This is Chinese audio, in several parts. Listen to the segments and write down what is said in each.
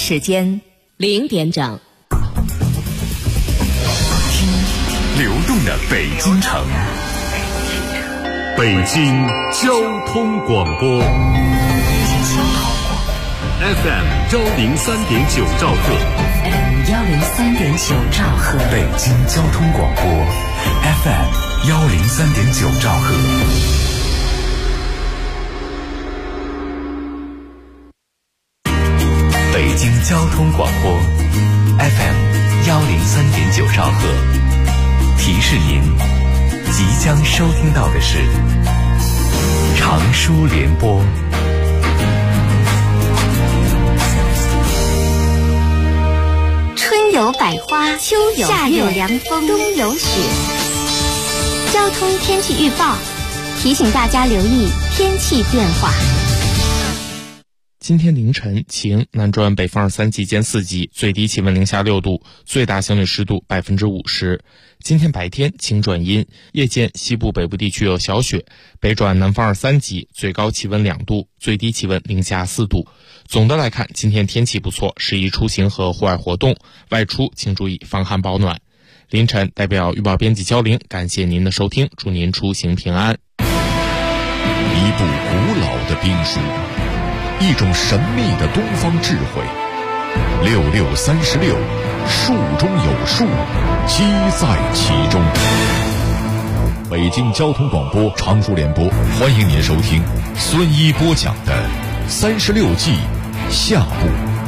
时间0点整。 流动的北京城，北京交通广播 FM 103.9兆赫 103.9兆赫， 北京交通广播 FM 103.9兆赫。北京交通广播 FM 103.9兆赫，提示您即将收听到的是长舒联播。 春有百花，秋有夏有凉风，冬有雪。交通天气预报提醒大家留意天气变化。 今天凌晨晴，南转北风2-3级间4级，最低气温零下6度，最大相对湿度50%。今天白天晴转阴，夜间西部北部地区有小雪，北转南风2-3级，最高气温2度，最低气温零下4度。总的来看，今天天气不错，适宜出行和户外活动，外出请注意防寒保暖。凌晨代表预报编辑焦玲，感谢您的收听，祝您出行平安。 一部古老的兵书，一种神秘的东方智慧，6636，数中有数，机在其中。北京交通广播长舒联播，欢迎您收听孙一播讲的36计下部。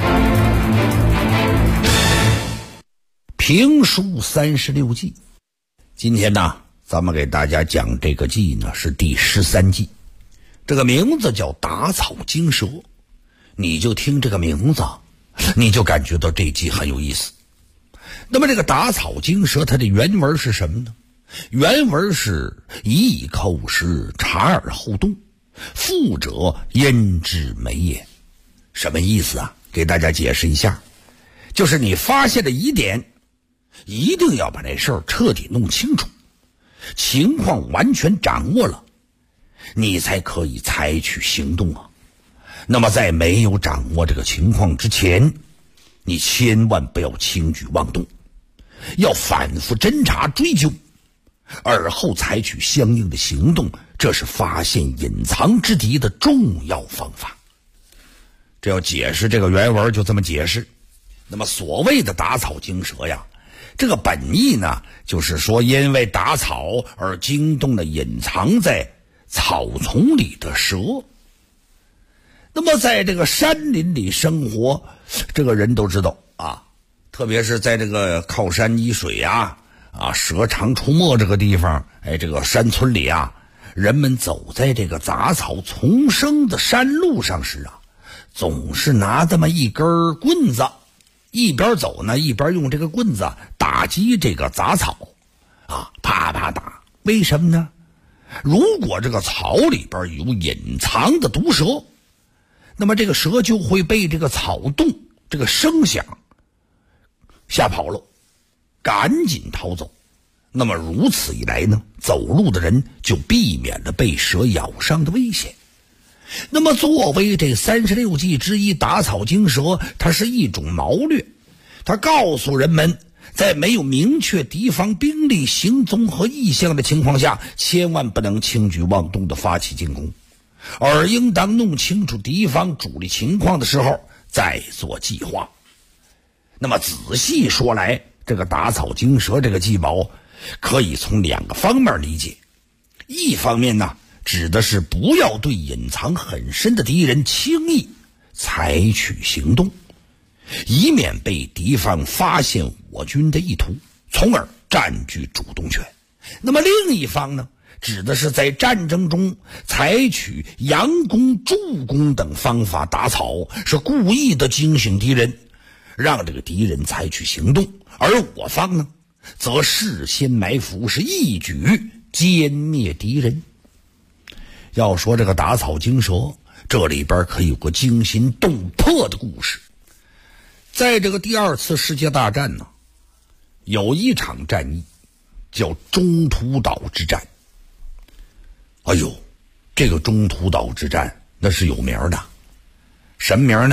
评书36计，今天呢，咱们给大家讲这个计呢是第13计，这个名字叫打草惊蛇。你就听这个名字，你就感觉到这计很有意思。那么这个打草惊蛇，它的原文是什么呢？原文是一口食，察而后动，富者焉知美也。什么意思啊？给大家解释一下，就是你发现了疑点，一定要把这事儿彻底弄清楚，情况完全掌握了，你才可以采取行动啊。那么在没有掌握这个情况之前，你千万不要轻举妄动，要反复侦查追究，而后采取相应的行动，这是发现隐藏之敌的重要方法。这要解释这个原文就这么解释。那么所谓的打草惊蛇呀，这个本意呢，就是说因为打草而惊动了隐藏在草丛里的蛇。那么在这个山林里生活，这个人都知道啊，特别是在这个靠山依水啊，蛇常出没这个地方，这个山村里啊，人们走在这个杂草丛生的山路上时啊，总是拿这么一根棍子，一边走呢，一边用这个棍子打击这个杂草啊，啪啪打。为什么呢？如果这个草里边有隐藏的毒蛇，那么这个蛇就会被这个草动这个声响吓跑了，赶紧逃走。那么如此一来呢，走路的人就避免了被蛇咬伤的危险。那么作为这36计之一打草惊蛇，它是一种谋略，它告诉人们，在没有明确敌方兵力行踪和意向的情况下，千万不能轻举妄动地发起进攻，而应当弄清楚敌方主力情况的时候再做计划。那么仔细说来，这个打草惊蛇这个计谋可以从2个方面理解。一方面呢，指的是不要对隐藏很深的敌人轻易采取行动，以免被敌方发现我军的意图，从而占据主动权。那么另一方呢，指的是在战争中采取佯攻、助攻等方法打草，是故意的惊醒敌人，让这个敌人采取行动，而我方呢，则事先埋伏，是一举歼灭敌人。要说这个打草惊蛇，这里边可以有个惊心动魄的故事。在这个第2次世界大战呢，有一场战役叫中途岛之战。哎呦，这个中途岛之战那是有名的，什么名呢？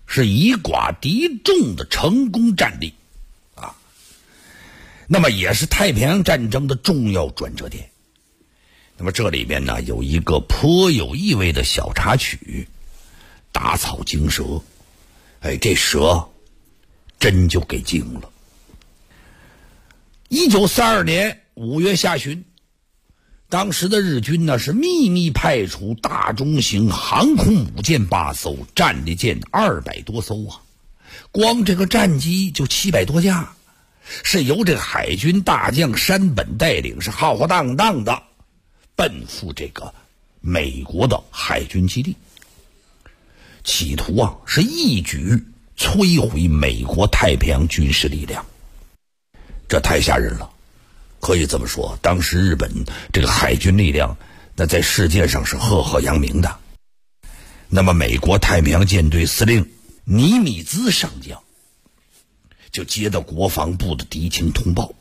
是以寡敌众的成功战例啊。那么也是太平洋战争的重要转折点。那么这里面呢有一个颇有意味的小插曲，打草惊蛇。这蛇真就给惊了。1942年5月下旬，当时的日军呢是秘密派出大中型航空母舰8艘，战列舰200多艘啊，光这个战机就700多架，是由这个海军大将山本带领，是浩浩荡荡的奔赴这个美国的海军基地，企图是一举摧毁美国太平洋军事力量。这太吓人了，可以这么说，当时日本这个海军力量那在世界上是赫赫扬名的。那么美国太平洋舰队司令尼米兹上将就接到国防部的敌情通报。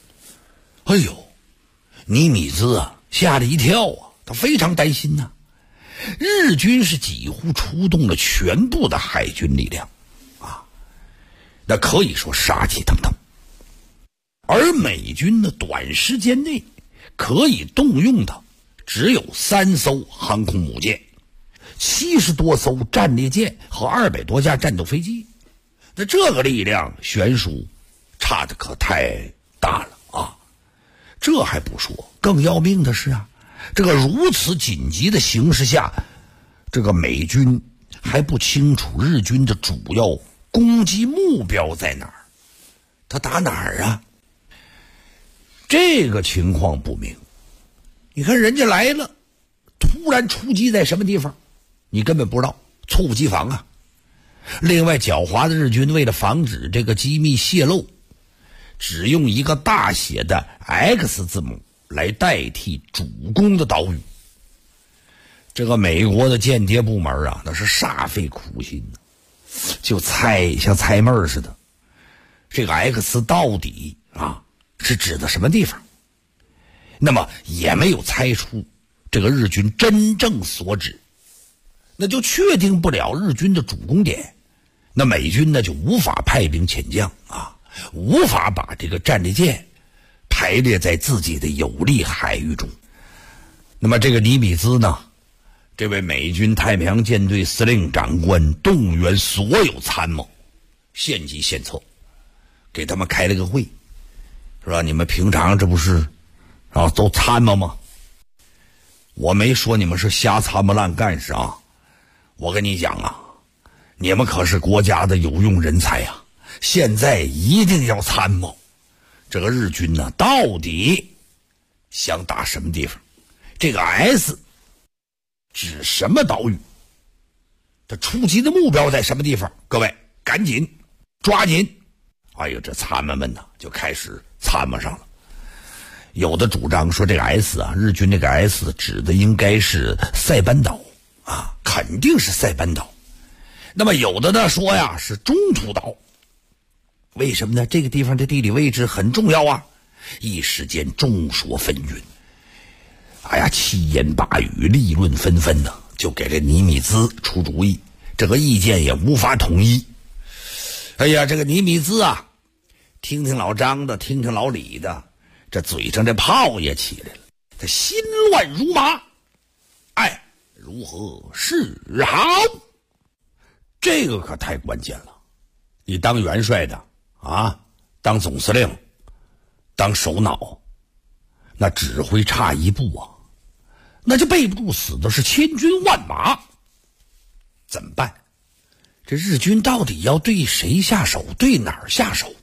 尼米兹吓了一跳他非常担心呐。日军是几乎出动了全部的海军力量那可以说杀气腾腾。而美军呢，短时间内可以动用的只有3艘航空母舰、70多艘战列舰和200多架战斗飞机。那这个力量悬殊差的可太大了这还不说，更要命的是这个如此紧急的形势下，这个美军还不清楚日军的主要攻击目标在哪儿，他打哪儿这个情况不明。你看人家来了，突然出击在什么地方，你根本不知道，猝不及防另外，狡猾的日军为了防止这个机密泄露，只用一个大写的 X 字母来代替主攻的岛屿。这个美国的间谍部门那是煞费苦心就像猜闷似的，这个 X 到底是指的什么地方？那么也没有猜出这个日军真正所指，那就确定不了日军的主攻点。那美军呢就无法派兵遣将无法把这个战列舰排列在自己的有利海域中。那么这个尼米兹呢，这位美军太平洋舰队司令长官动员所有参谋，献计献策，给他们开了个会，是吧？你们平常这不是都参谋吗？我没说你们是瞎参谋烂干事我跟你讲你们可是国家的有用人才现在一定要参谋。这个日军呢，到底想打什么地方？这个 S 指什么岛屿？他出击的目标在什么地方？各位赶紧抓紧！这参谋们呢就开始参谋上了。有的主张说这个 S 日军这个 S 指的应该是塞班岛肯定是塞班岛。那么有的呢说是中途岛。为什么呢？这个地方的地理位置很重要一时间众说纷纭。七言八语，议论纷纷就给这尼米兹出主意，这个意见也无法统一。这个尼米兹听听老张的，听听老李的，这嘴上这泡也起来了，他心乱如麻。如何是好？这个可太关键了。你当元帅的当总司令，当首脑，那指挥差一步那就背不住死的是千军万马。怎么办？这日军到底要对谁下手，对哪儿下手？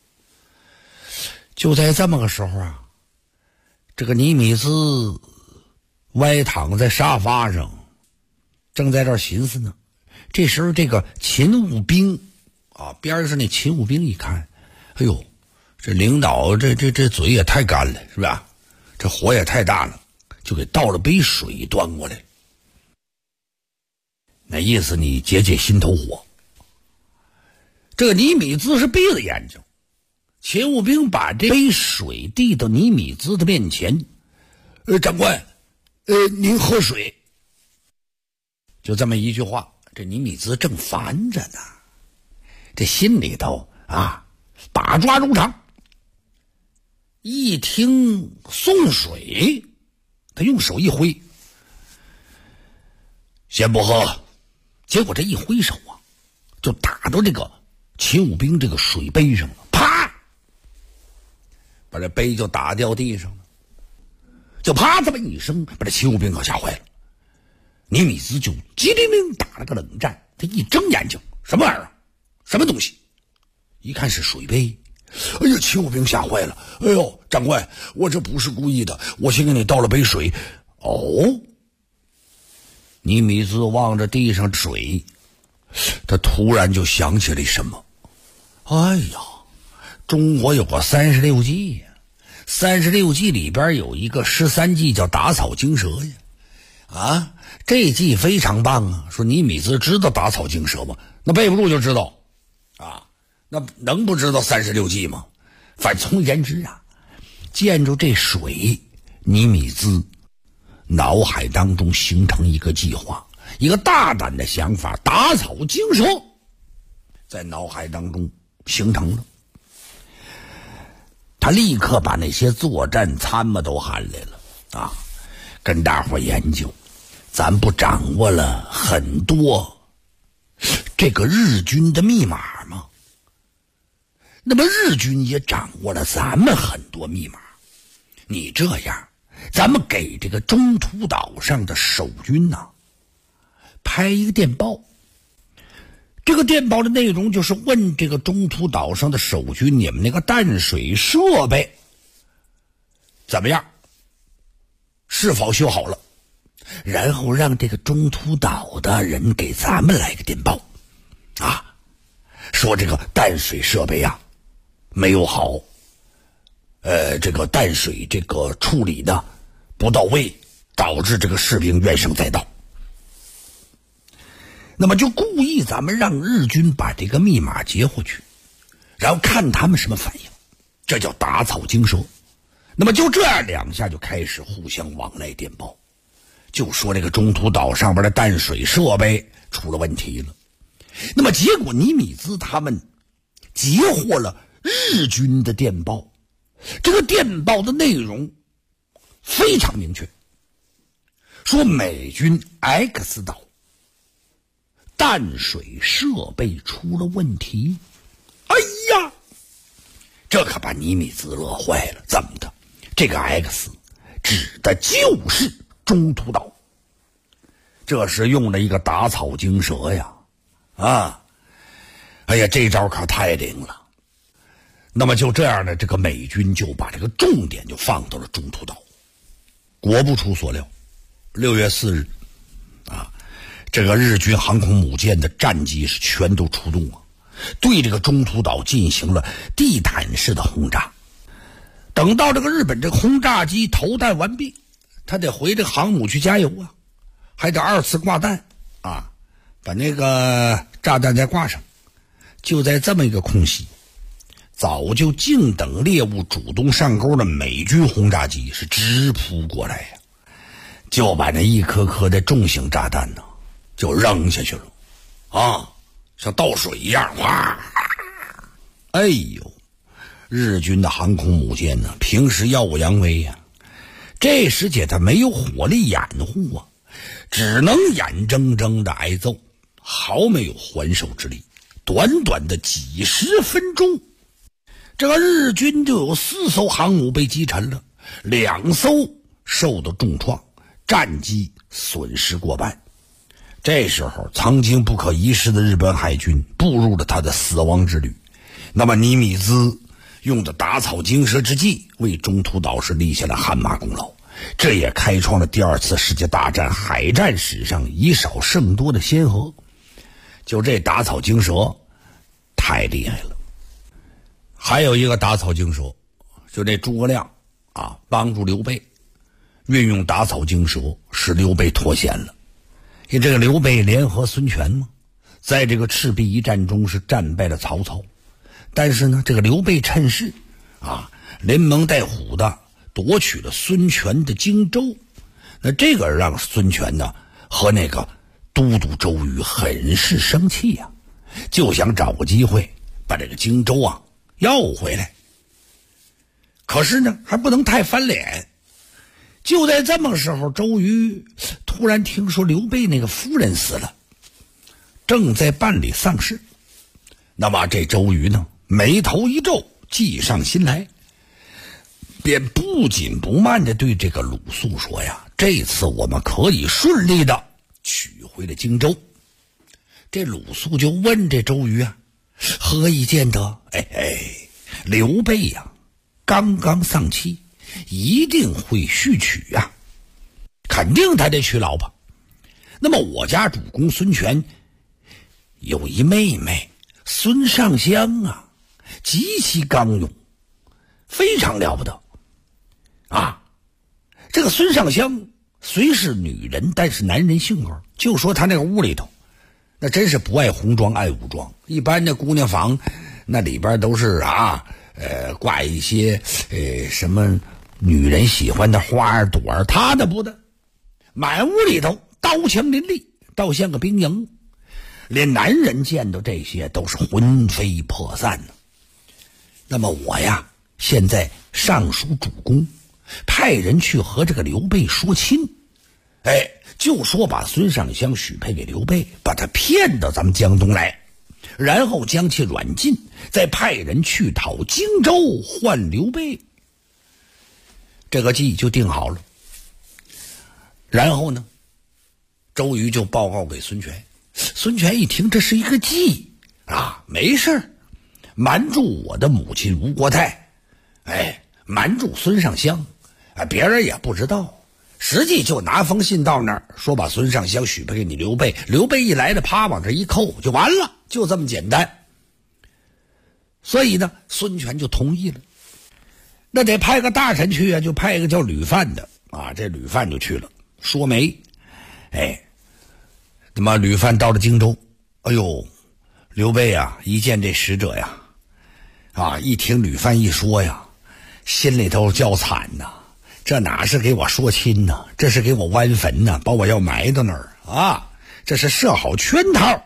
就在这么个时候这个尼米兹歪躺在沙发上，正在这儿寻思呢。这时候这个勤务兵边上那勤务兵一看，这领导这嘴也太干了，是吧？这火也太大了，就给倒了杯水端过来。那意思你解解心头火。这个尼米兹是闭着眼睛，勤务兵把这杯水递到尼米兹的面前。长官，您喝水。就这么一句话，这尼米兹正烦着呢， 这心里头把抓如常。一听送水，他用手一挥，先不喝。结果这一挥手就打到这个秦武兵这个水杯上了，啪，把这杯就打掉地上了，就啪这么一声，把这秦武兵可吓坏了。尼米兹就机灵灵打了个冷战，他一睁眼睛，什么玩意儿？什么东西？一看是水杯，哎呀，秦武兵吓坏了。哎呦，长官，我这不是故意的，我先给你倒了杯水。哦，尼米兹望着地上水，他突然就想起了什么。哎呀，中国有个36计呀，36计里边有一个13计叫打草惊蛇呀。这计非常棒啊！说尼米兹知道打草惊蛇吗？那背不住就知道那能不知道36计吗？反从言之见着这水，尼米兹脑海当中形成一个计划，一个大胆的想法，打草惊蛇在脑海当中形成了。他立刻把那些作战参谋都喊来了跟大伙研究，咱不掌握了很多这个日军的密码吗？那么日军也掌握了咱们很多密码，你这样，咱们给这个中途岛上的守军拍一个电报，这个电报的内容就是问这个中途岛上的守军，你们那个淡水设备怎么样，是否修好了，然后让这个中途岛的人给咱们来个电报说这个淡水设备没有好，这个淡水这个处理的不到位，导致这个士兵怨声载道。那么就故意咱们让日军把这个密码截回去，然后看他们什么反应，这叫打草惊蛇。那么就这样两下就开始互相往来电报，就说这个中途岛上边的淡水设备出了问题了。那么结果尼米兹他们截获了日军的电报，这个电报的内容非常明确，说美军 X 岛淡水设备出了问题。哎呀，这可把尼米兹乐坏了。怎么的？这个 X 指的就是中途岛，这是用了一个打草惊蛇呀！哎呀，这招可太灵了。那么就这样呢，这个美军就把这个重点就放到了中途岛。果不出所料，6月4日这个日军航空母舰的战机是全都出动对这个中途岛进行了地毯式的轰炸。等到这个日本这个轰炸机投弹完毕，他得回这个航母去加油还得2次挂弹把那个炸弹再挂上。就在这么一个空隙，早就静等猎物主动上钩的美军轰炸机是直扑过来就把那一颗颗的重型炸弹就扔下去了像倒水一样哗！哎呦，日军的航空母舰平时耀武扬威这时节他没有火力掩护只能眼睁睁的挨揍，毫没有还手之力。短短的几十分钟，这个日军就有4艘航母被击沉了，2艘受到重创，战机损失过半。这时候曾经不可一世的日本海军步入了他的死亡之旅。那么尼米兹用的打草惊蛇之计，为中途岛是立下了汗马功劳，这也开创了第2次世界大战海战史上以少胜多的先河。就这打草惊蛇太厉害了。还有一个打草惊蛇，就这诸葛亮帮助刘备运用打草惊蛇，使刘备脱险了。因为这个刘备联合孙权嘛，在这个赤壁一战中是战败了曹操，但是呢，这个刘备趁势连蒙带虎的夺取了孙权的荆州。那这个让孙权和那个都督周瑜很是生气就想找个机会把这个荆州啊要回来。可是呢，还不能太翻脸。就在这么时候，周瑜突然听说刘备那个夫人死了，正在办理丧事。那么这周瑜呢，眉头一皱，计上心来，便不紧不慢地对这个鲁肃说呀，这次我们可以顺利地取回了荆州。这鲁肃就问这周瑜啊，何以见得？刘备呀，刚刚丧妻，一定会续娶啊，肯定他得娶老婆。那么我家主公孙权有一妹妹孙尚香啊，极其刚勇，非常了不得啊。这个孙尚香虽是女人，但是男人性格，就说他那个屋里头，那真是不爱红装爱武装。一般的姑娘房那里边都是挂一些什么女人喜欢的花儿朵儿，他的不的，满屋里头刀枪林立，倒像个兵营。连男人见到这些都是魂飞魄散的。那么我呀，现在上书主公，派人去和这个刘备说亲，就说把孙尚香许配给刘备，把他骗到咱们江东来，然后将其软禁，再派人去讨荆州换刘备。这个计就定好了。然后呢，周瑜就报告给孙权。孙权一听这是一个计啊，没事，瞒住我的母亲吴国太，瞒住孙尚香，别人也不知道。实际就拿封信到那儿，说把孙尚香许配给你刘备，刘备一来的，啪往这一扣就完了，就这么简单。所以呢，孙权就同意了。那得派个大臣去啊，就派一个叫吕范的啊，这吕范就去了，说媒。那么吕范到了荆州，刘备啊，一见这使者呀，一听吕范一说呀，心里头叫惨呐，这哪是给我说亲呐，这是给我挖坟呐，把我要埋到那儿啊，这是设好圈套。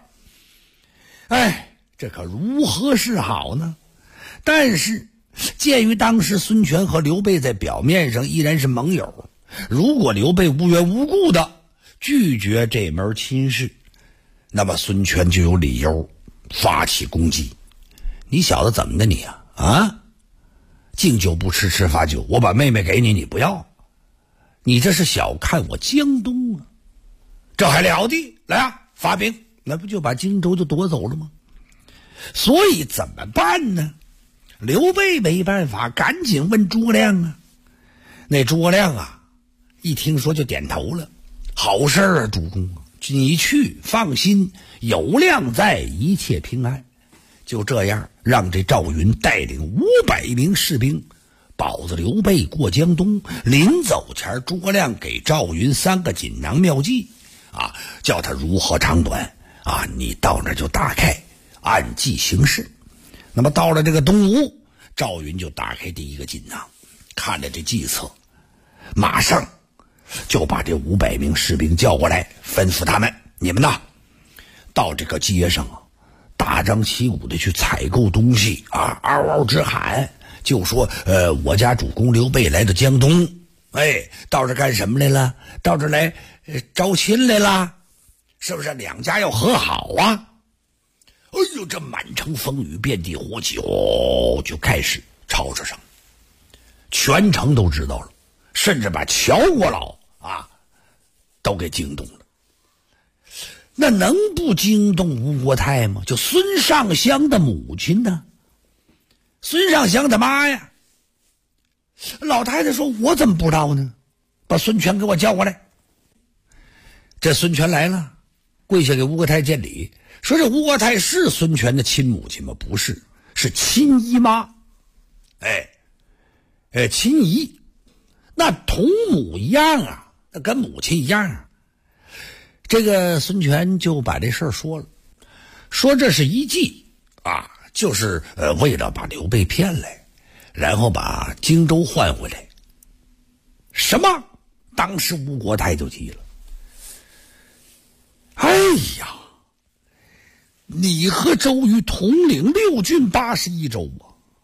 这可如何是好呢？但是鉴于当时孙权和刘备在表面上依然是盟友，如果刘备无缘无故的拒绝这门亲事，那么孙权就有理由发起攻击。你小子怎么的你敬酒不吃吃罚酒，我把妹妹给你，你不要，你这是小看我江东啊，这还了得？来发兵，那不就把荆州就夺走了吗？所以怎么办呢？刘备没办法，赶紧问诸葛亮啊。那诸葛亮啊，一听说就点头了，好事啊，主公，你去放心，有亮在，一切平安。就这样，让这赵云带领500名士兵保着刘备过江东。临走前，诸葛亮给赵云3个锦囊妙计叫他如何长短你到那就打开，按计行事。那么到了这个东吴，赵云就打开第一个锦囊，看了这计策，马上就把这500名士兵叫过来，吩咐他们，你们到这个街上大张旗鼓的去采购东西嗷嗷直喊，就说我家主公刘备来到江东，到这干什么来了？到这来招亲来了，是不是两家要和好啊？这满城风雨，遍地火起，就开始吵吵上，全城都知道了，甚至把乔国老都给惊动了。那能不惊动吴国太吗？就孙尚香的母亲呢，孙尚香他妈呀。老太太说，我怎么不知道呢？把孙权给我叫过来。这孙权来了，跪下给吴国太见礼，说这吴国太是孙权的亲母亲吗？不是，是亲姨妈。亲姨，那同母一样啊，那跟母亲一样啊。这个孙权就把这事儿说了，说这是一计就是为了把刘备骗来，然后把荆州换回来。什么？当时吴国太就急了。 你和周瑜统领6郡81州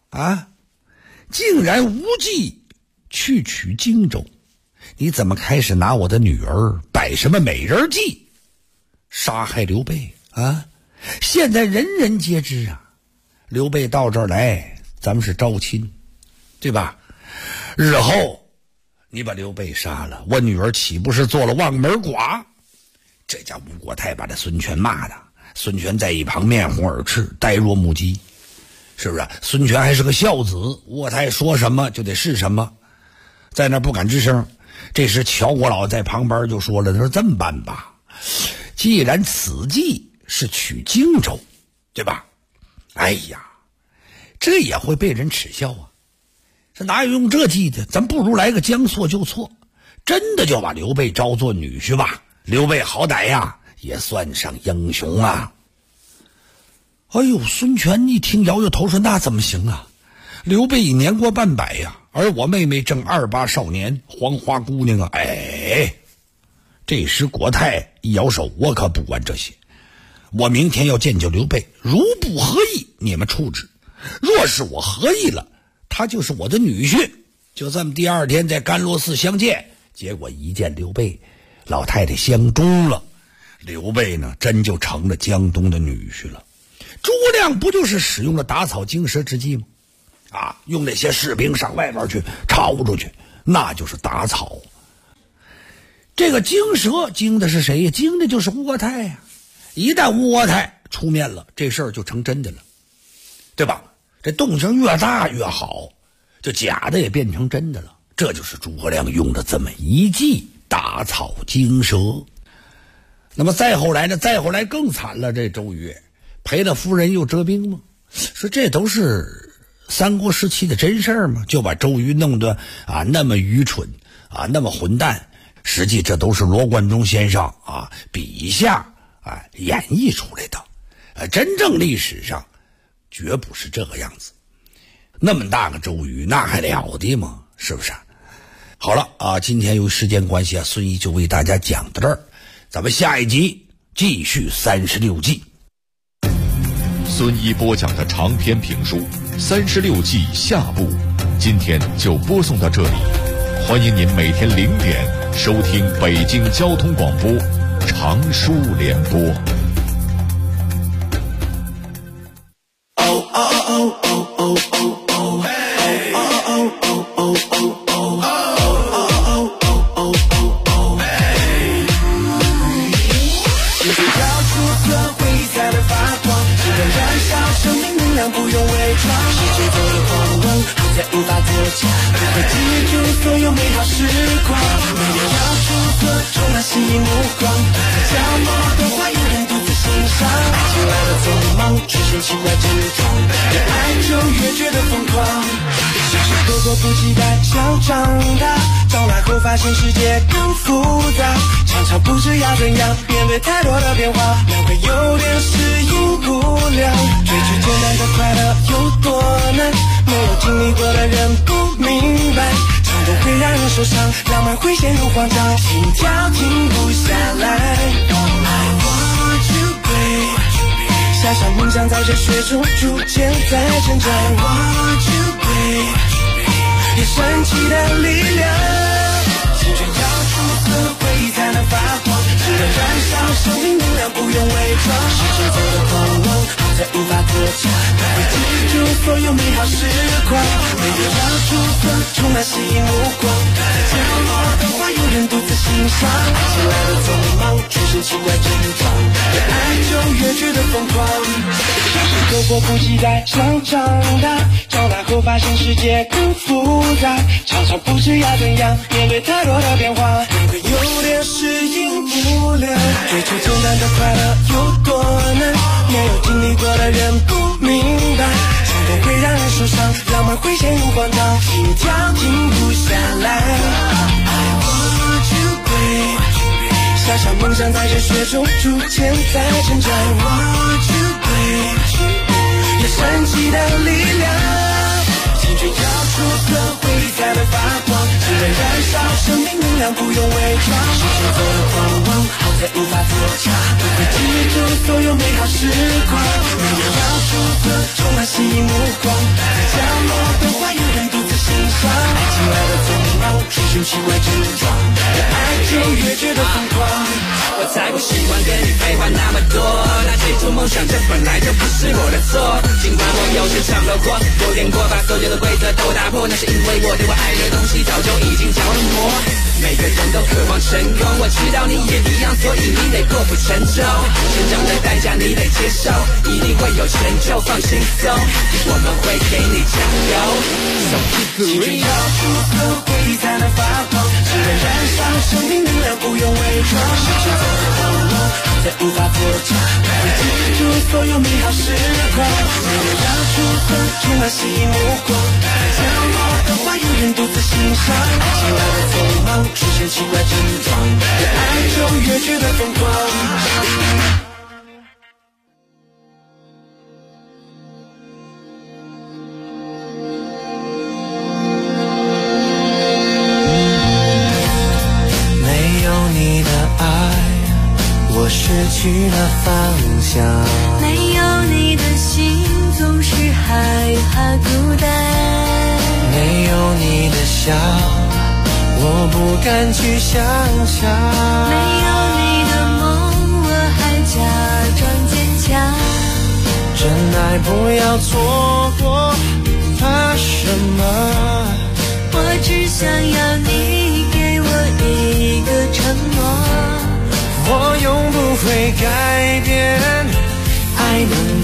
竟然无计去取荆州，你怎么开始拿我的女儿摆什么美人计，杀害刘备现在人人皆知刘备到这儿来，咱们是招亲，对吧？日后你把刘备杀了，我女儿岂不是做了望门寡？这家吴国太把这孙权骂的，孙权在一旁面红耳赤，呆若木鸡，是不是？孙权还是个孝子，吴国太说什么就得是什么，在那不敢吱声。这时乔国老在旁边就说了，他说这么办吧，既然此计是取荆州，对吧？哎呀，这也会被人耻笑这哪有用这计的？咱不如来个将错就错，真的就把刘备招做女婿吧。刘备好歹也算上英雄哎呦，孙权一听摇摇头说，那怎么行刘备已年过半百而我妹妹正28少年，黄花姑娘这时国太一摇手，我可不管这些，我明天要见就刘备，如不合意你们处置，若是我合意了，他就是我的女婿。就这么第二天在甘露寺相见，结果一见刘备，老太太相中了，刘备呢真就成了江东的女婿了。诸葛亮不就是使用了打草惊蛇之计吗？用那些士兵上外边去抄出去，那就是打草。这个惊蛇惊的是谁呀？惊的就是吴国太一旦吴国太出面了，这事儿就成真的了，对吧？这动静越大越好，就假的也变成真的了。这就是诸葛亮用的这么一计，打草惊蛇。那么再后来呢？再后来更惨了，这周瑜赔了夫人又折兵吗？说这都是三国时期的真事儿吗？就把周瑜弄得那么愚蠢那么混蛋，实际这都是罗贯中先生笔下演绎出来的。真正历史上绝不是这个样子。那么大个周瑜，那还了得吗？是不是？好了今天由于时间关系孙毅就为大家讲到这儿，咱们下一集继续36计。 孙一播讲的长篇评书《36计》下部，今天就播送到这里。欢迎您每天0点收听北京交通广播长书联播。 不用伪装，世界走的狂妄，好在无法作假，不会记住所有美好时光，没人要出色，充满吸引目光，在角落的花有人独自欣赏，爱情来的匆忙，出现奇怪症状，越爱就越觉得疯狂，小时候迫不及待想长大，长大后发现世界更复杂，常常不知要怎样面对太多的变化，难怪有点适应不了，追求简单的快乐有多难，没有经历过的人不明白，冲动会让人受伤，浪漫会陷入慌张，心跳停不下来。I want you babe， 想象梦想在这雪中逐渐在成长。I want you babe， 有神奇的力量，青春要出色，回忆才能发光，值得燃烧生命能量，不用伪装，世界走得狂妄，好在无法作假，不会记住所有美好时光，没有要出色，充满吸引目光，在角落的花有人独自欣赏，爱情来的匆忙，出现奇怪症状，越爱就越觉得疯狂，小时候迫不及待想长大，长大后发现世界更复杂，常常不知要怎样面对太多的变化，难怪有点适应不了，追求简单的快乐有多难，没有经历过的人不明白，冲动会让人受伤，浪漫会陷入慌张，心跳停不下来。I want you babe， 想象梦想在这雪中逐渐在成长。I want you babe， 有神奇的力量，青春要出色，回忆才能发光，只能燃烧生命能量，不用伪装，世界走得狂妄，好在无法作假，不会记住所有美好时光，没有要出色，充满吸引目光，在角落的花有人独自欣赏，爱情来的匆忙，出现奇怪症状，越爱就越觉得疯狂。我才不喜欢跟你废话那么多，那最初梦想这本来就不是我的错，尽管我有时闯了祸，有点过把所有的规则都打破，那是因为我对我爱的东西早就已经着了魔。每个人都渴望成功，我知道你也一样，所以你得破釜沉舟，成长的代价你得接受，一定会有成就，放轻松，我们会给你加油。青春要出色，回忆才能发光，只为燃烧生命能量，不用伪装，失去走的后路，再无法作假，会记住所有美好时光，没有要出色，充满吸引目光，在角落的花有人独自欣赏，爱情来的匆忙，出现奇怪症状，越爱就越觉得疯狂。没有你的爱，我失去了方向， 没有你的心总是害怕孤单， 没有你的笑我不敢去想象， 没有你的梦我还假装坚强， 真爱不要错过，怕什么？ 我只想要你给我一个承诺， 我永不会改变，爱能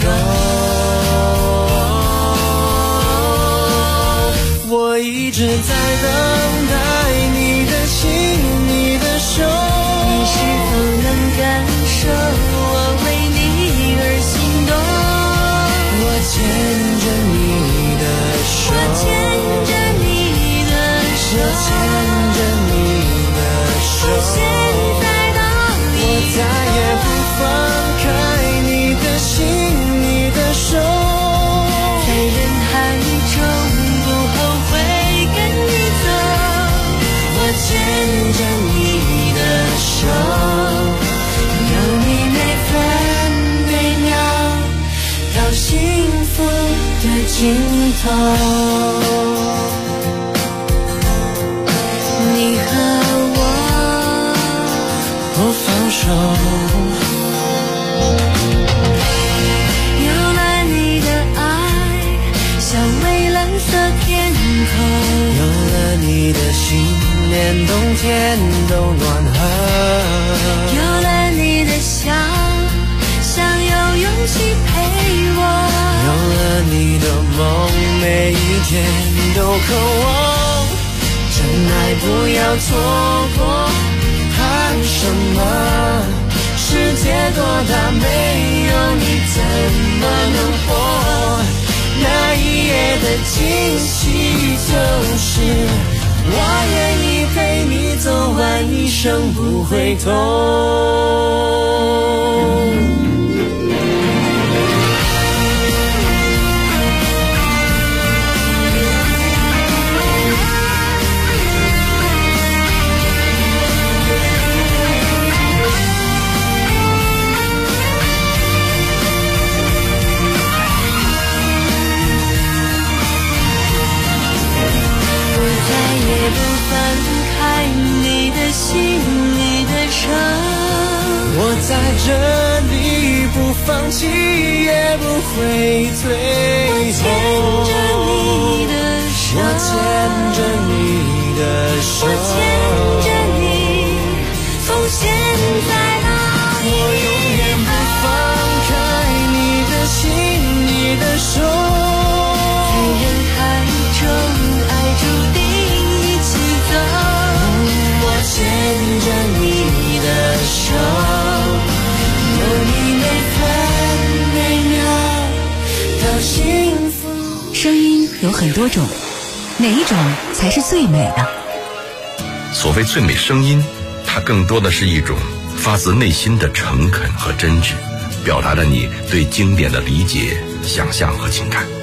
够，我一直在等待你的心，你的手， 你是否能感受我为你而心动？ 我牵着你的手， 我牵着你的手， 我牵着你的手， 从现在到我再也不放开你的心，你的手， 在人海中不后悔跟你走， 我牵着你的手， 有你每分每秒到幸福的尽头。你和我不放手， 有了你的爱，像蔚蓝色天空， 有了你的心，连冬天都暖和， 有了你的笑，想有勇气陪我， 有了你的梦，每一天都渴望，真爱不要错过，怕什么？世界多大，没有你怎么能活？那一夜的惊喜就是我愿意陪你走完一生不回头。 也不放开你的心，你的手， 我在这里不放弃，也不会退后。 我牵着你的手， 我牵着你的手， 我牵着你，从现在到我永远不放开你的心，你的手， 在人海中爱注定一起走， 我牵着你的手， 有你每分每秒到幸福。 声音有很多种，哪一种才是最美的？ 所谓最美声音，它更多的是一种发自内心的诚恳和真挚，表达了你对经典的理解、想象和情感。